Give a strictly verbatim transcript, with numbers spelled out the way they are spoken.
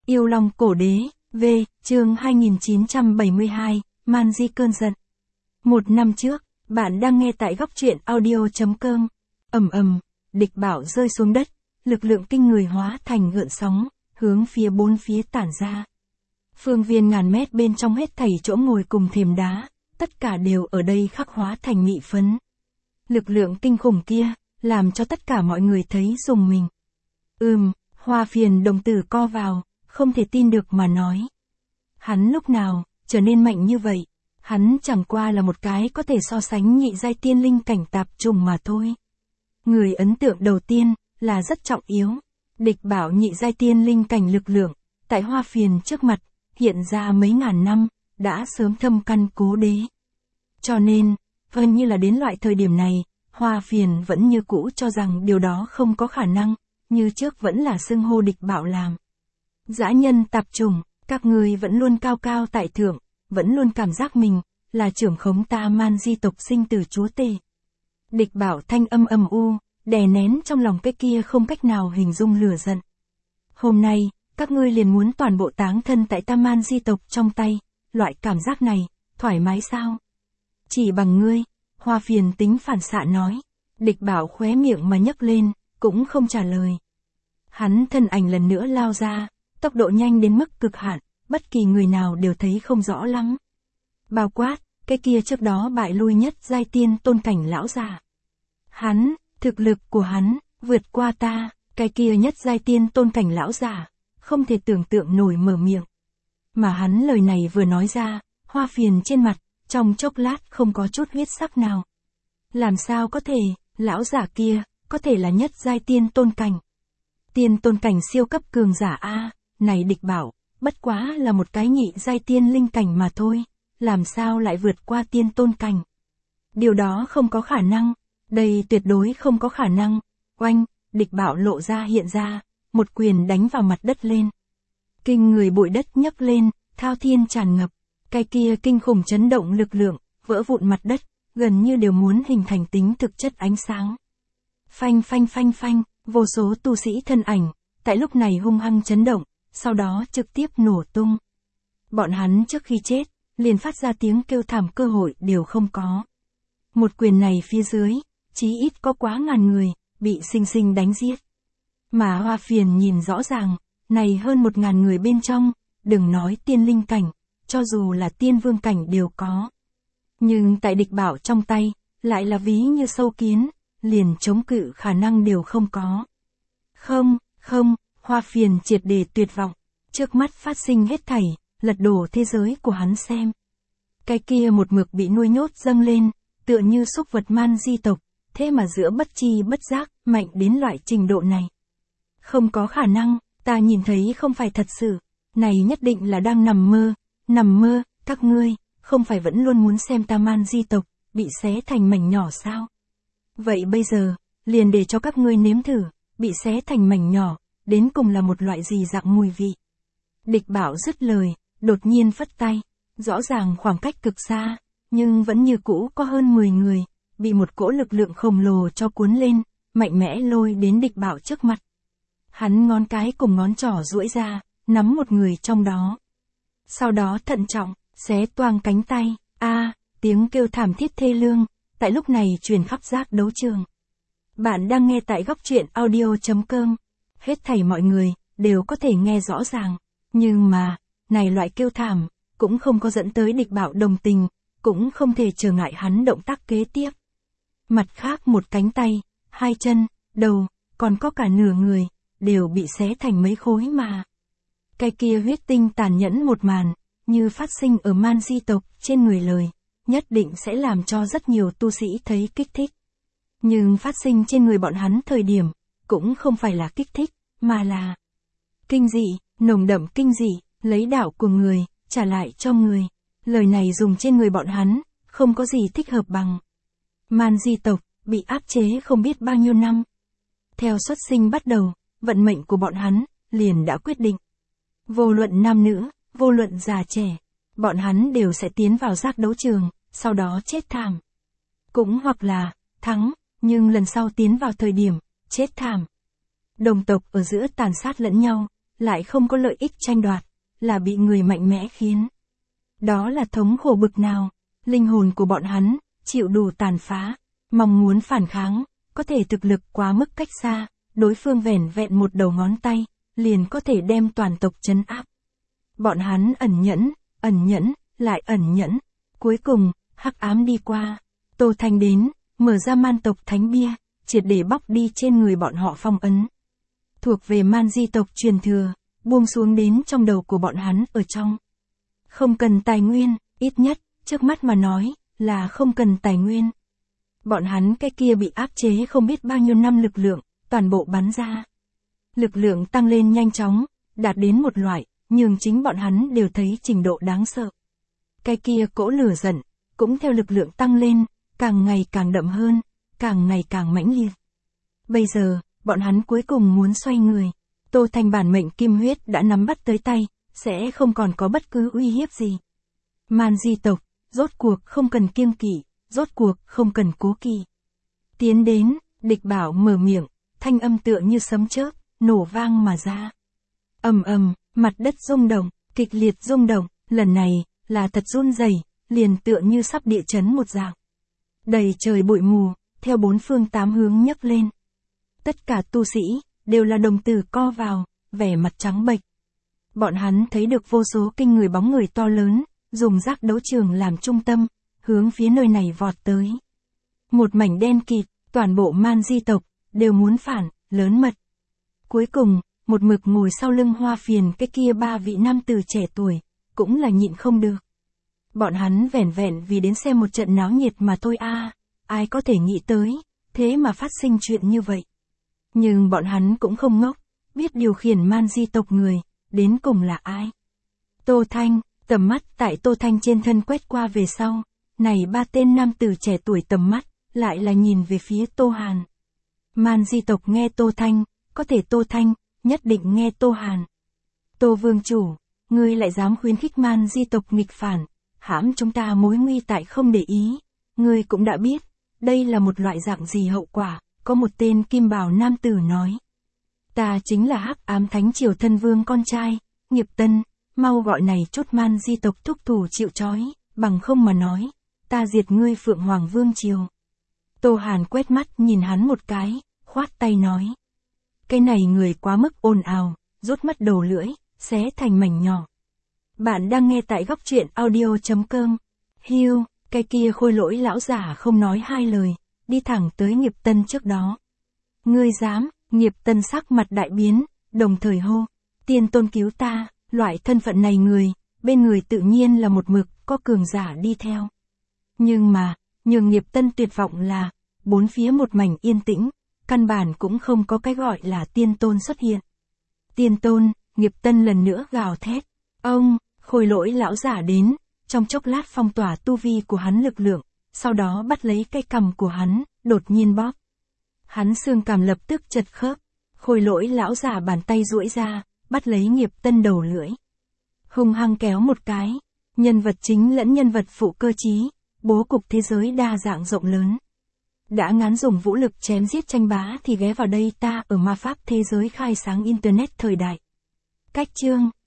Yêu Long Cổ Đế, V, chương hai nghìn chín trăm bảy mươi hai, Man Di cơn giận. Một năm trước, bạn đang nghe tại góc truyện audio chấm com. Ầm ầm, địch bảo rơi xuống đất, lực lượng kinh người hóa thành gợn sóng, hướng phía bốn phía tản ra. Phương viên ngàn mét bên trong hết thảy chỗ ngồi cùng thềm đá, tất cả đều ở đây khắc hóa thành mị phấn. Lực lượng kinh khủng kia, làm cho tất cả mọi người thấy rùng mình. Ừm, Hoa Phiền đồng tử co vào, không thể tin được mà nói. Hắn lúc nào, trở nên mạnh như vậy, hắn chẳng qua là một cái có thể so sánh nhị giai tiên linh cảnh tạp trùng mà thôi. Người ấn tượng đầu tiên, là rất trọng yếu. Địch bảo nhị giai tiên linh cảnh lực lượng, tại Hoa Phiền trước mặt, hiện ra mấy ngàn năm, đã sớm thâm căn cố đế. Cho nên, gần như là đến loại thời điểm này, Hoa Phiền vẫn như cũ cho rằng điều đó không có khả năng, như trước vẫn là xưng hô địch bảo làm dã nhân tạp trùng, các ngươi vẫn luôn cao cao tại thượng, vẫn luôn cảm giác mình là trưởng khống ta Man Di tộc sinh tử chúa tể. Địch bảo thanh âm ầm u, đè nén trong lòng cái kia không cách nào hình dung lửa giận. Hôm nay, các ngươi liền muốn toàn bộ táng thân tại ta Man Di tộc trong tay, loại cảm giác này, thoải mái sao? Chỉ bằng ngươi, Hoa Phiền tính phản xạ nói. Địch bảo khóe miệng mà nhấc lên, cũng không trả lời. Hắn thân ảnh lần nữa lao ra, tốc độ nhanh đến mức cực hạn, bất kỳ người nào đều thấy không rõ lắm. Bao quát, cái kia trước đó bại lui nhất giai tiên tôn cảnh lão già. Hắn, thực lực của hắn, vượt qua ta, cái kia nhất giai tiên tôn cảnh lão già, không thể tưởng tượng nổi mở miệng. Mà hắn lời này vừa nói ra, Hoa Phiền trên mặt, trong chốc lát không có chút huyết sắc nào. Làm sao có thể, lão giả kia, có thể là nhất giai tiên tôn cảnh. Tiên tôn cảnh siêu cấp cường giả A, này địch bảo, bất quá là một cái nhị giai tiên linh cảnh mà thôi, làm sao lại vượt qua tiên tôn cảnh. Điều đó không có khả năng, đây tuyệt đối không có khả năng. Oanh, địch bảo lộ ra hiện ra, một quyền đánh vào mặt đất lên. Kinh người bụi đất nhấc lên, thao thiên tràn ngập, cái kia kinh khủng chấn động lực lượng, vỡ vụn mặt đất, gần như đều muốn hình thành tính thực chất ánh sáng. Phanh phanh phanh phanh, vô số tu sĩ thân ảnh, tại lúc này hung hăng chấn động, sau đó trực tiếp nổ tung. Bọn hắn trước khi chết, liền phát ra tiếng kêu thảm cơ hội đều không có. Một quyền này phía dưới, chí ít có quá ngàn người, bị sinh sinh đánh giết. Mà Hoa Phiền nhìn rõ ràng, này hơn một ngàn người bên trong, đừng nói tiên linh cảnh, cho dù là tiên vương cảnh đều có. Nhưng tại địch bảo trong tay, lại là ví như sâu kiến, liền chống cự khả năng đều không có. Không, không, Hoa Phiền triệt để tuyệt vọng, trước mắt phát sinh hết thảy, lật đổ thế giới của hắn xem. Cái kia một mực bị nuôi nhốt dâng lên, tựa như súc vật Man Di tộc, thế mà giữa bất chi bất giác, mạnh đến loại trình độ này. Không có khả năng, ta nhìn thấy không phải thật sự, này nhất định là đang nằm mơ, nằm mơ, các ngươi, không phải vẫn luôn muốn xem ta Man Di tộc, bị xé thành mảnh nhỏ sao? Vậy bây giờ, liền để cho các ngươi nếm thử, bị xé thành mảnh nhỏ, đến cùng là một loại gì dạng mùi vị. Địch bảo dứt lời, đột nhiên phất tay, rõ ràng khoảng cách cực xa, nhưng vẫn như cũ có hơn mười người, bị một cỗ lực lượng khổng lồ cho cuốn lên, mạnh mẽ lôi đến địch bảo trước mặt. Hắn ngón cái cùng ngón trỏ duỗi ra, nắm một người trong đó. Sau đó thận trọng, xé toang cánh tay, a, tiếng kêu thảm thiết thê lương, tại lúc này truyền khắp giác đấu trường. Bạn đang nghe tại góc truyện audio chấm com. Hết thảy mọi người, đều có thể nghe rõ ràng. Nhưng mà, này loại kêu thảm, cũng không có dẫn tới địch bảo đồng tình, cũng không thể trở ngại hắn động tác kế tiếp. Mặt khác một cánh tay, hai chân, đầu, còn có cả nửa người, đều bị xé thành mấy khối mà. Cái kia huyết tinh tàn nhẫn một màn, như phát sinh ở Man Di tộc trên người lời, nhất định sẽ làm cho rất nhiều tu sĩ thấy kích thích. Nhưng phát sinh trên người bọn hắn thời điểm, cũng không phải là kích thích, mà là kinh dị, nồng đậm kinh dị, lấy đạo của người, trả lại cho người. Lời này dùng trên người bọn hắn, không có gì thích hợp bằng. Man Di tộc, bị áp chế không biết bao nhiêu năm. Theo xuất sinh bắt đầu, vận mệnh của bọn hắn, liền đã quyết định. Vô luận nam nữ, vô luận già trẻ, bọn hắn đều sẽ tiến vào giác đấu trường, sau đó chết thảm. Cũng hoặc là, thắng, nhưng lần sau tiến vào thời điểm, chết thảm. Đồng tộc ở giữa tàn sát lẫn nhau, lại không có lợi ích tranh đoạt, là bị người mạnh mẽ khiến. Đó là thống khổ bực nào, linh hồn của bọn hắn, chịu đủ tàn phá, mong muốn phản kháng, có thể thực lực quá mức cách xa, đối phương vẻn vẹn một đầu ngón tay, liền có thể đem toàn tộc trấn áp. Bọn hắn ẩn nhẫn, ẩn nhẫn, lại ẩn nhẫn. Cuối cùng, hắc ám đi qua, Tô Thanh đến, mở ra man tộc thánh bia, triệt để bóc đi trên người bọn họ phong ấn. Thuộc về man di tộc truyền thừa, buông xuống đến trong đầu của bọn hắn ở trong. Không cần tài nguyên, ít nhất, trước mắt mà nói, là không cần tài nguyên. Bọn hắn cái kia bị áp chế không biết bao nhiêu năm lực lượng, toàn bộ bắn ra. Lực lượng tăng lên nhanh chóng, đạt đến một loại, nhưng chính bọn hắn đều thấy trình độ đáng sợ. Cái kia cỗ lửa giận, cũng theo lực lượng tăng lên, càng ngày càng đậm hơn, càng ngày càng mãnh liệt. Bây giờ, bọn hắn cuối cùng muốn xoay người. Tô Thanh bản mệnh kim huyết đã nắm bắt tới tay, sẽ không còn có bất cứ uy hiếp gì. Man di tộc, rốt cuộc không cần kiêng kỵ, rốt cuộc không cần cố kỵ. Tiến đến, địch bảo mở miệng, thanh âm tựa như sấm chớp, nổ vang mà ra. Ầm ầm, mặt đất rung động, kịch liệt rung động, lần này, là thật run rẩy, liền tựa như sắp địa chấn một dạng. Đầy trời bụi mù, theo bốn phương tám hướng nhấc lên. Tất cả tu sĩ, đều là đồng tử co vào, vẻ mặt trắng bệch. Bọn hắn thấy được vô số kinh người bóng người to lớn, dùng giác đấu trường làm trung tâm, hướng phía nơi này vọt tới. Một mảnh đen kịt, toàn bộ man di tộc, đều muốn phản, lớn mật. Cuối cùng, một mực ngồi sau lưng Hoa Phiền cái kia ba vị nam tử trẻ tuổi, cũng là nhịn không được. Bọn hắn vẻn vẹn vì đến xem một trận náo nhiệt mà thôi a, à, ai có thể nghĩ tới, thế mà phát sinh chuyện như vậy. Nhưng bọn hắn cũng không ngốc, biết điều khiển man di tộc người, đến cùng là ai. Tô Thanh, tầm mắt tại Tô Thanh trên thân quét qua về sau, này ba tên nam tử trẻ tuổi tầm mắt, lại là nhìn về phía Tô Hàn. Man di tộc nghe Tô Thanh, có thể Tô Thanh, nhất định nghe Tô Hàn. Tô Vương Chủ, ngươi lại dám khuyến khích man di tộc nghịch phản, hãm chúng ta mối nguy tại không để ý, ngươi cũng đã biết, đây là một loại dạng gì hậu quả, có một tên kim bào nam tử nói. Ta chính là Hắc Ám Thánh Triều thân vương con trai, Nghiệp Tân, mau gọi này chút man di tộc thúc thủ chịu trói, bằng không mà nói, ta diệt ngươi Phượng Hoàng Vương Triều. Tô Hàn quét mắt nhìn hắn một cái, khoát tay nói. Cái này người quá mức ồn ào, rút mất đầu lưỡi, xé thành mảnh nhỏ. Bạn đang nghe tại góc truyện audio chấm com. Hiu, cái kia khôi lỗi lão giả không nói hai lời, đi thẳng tới Nghiệp Tân trước đó. Ngươi dám, Nghiệp Tân sắc mặt đại biến, đồng thời hô, tiên tôn cứu ta, loại thân phận này người, bên người tự nhiên là một mực, có cường giả đi theo. Nhưng mà, nhường Nghiệp Tân tuyệt vọng là, bốn phía một mảnh yên tĩnh, căn bản cũng không có cái gọi là tiên tôn xuất hiện. Tiên tôn, Nghiệp Tân lần nữa gào thét, ông, khôi lỗi lão giả đến, trong chốc lát phong tỏa tu vi của hắn lực lượng, sau đó bắt lấy cái cằm của hắn, đột nhiên bóp. Hắn xương cằm lập tức chật khớp, khôi lỗi lão giả bàn tay duỗi ra, bắt lấy Nghiệp Tân đầu lưỡi. Hung hăng kéo một cái, nhân vật chính lẫn nhân vật phụ cơ trí, bố cục thế giới đa dạng rộng lớn. Đã ngán dùng vũ lực chém giết tranh bá thì ghé vào đây ta ở ma pháp thế giới khai sáng internet thời đại. Cách chương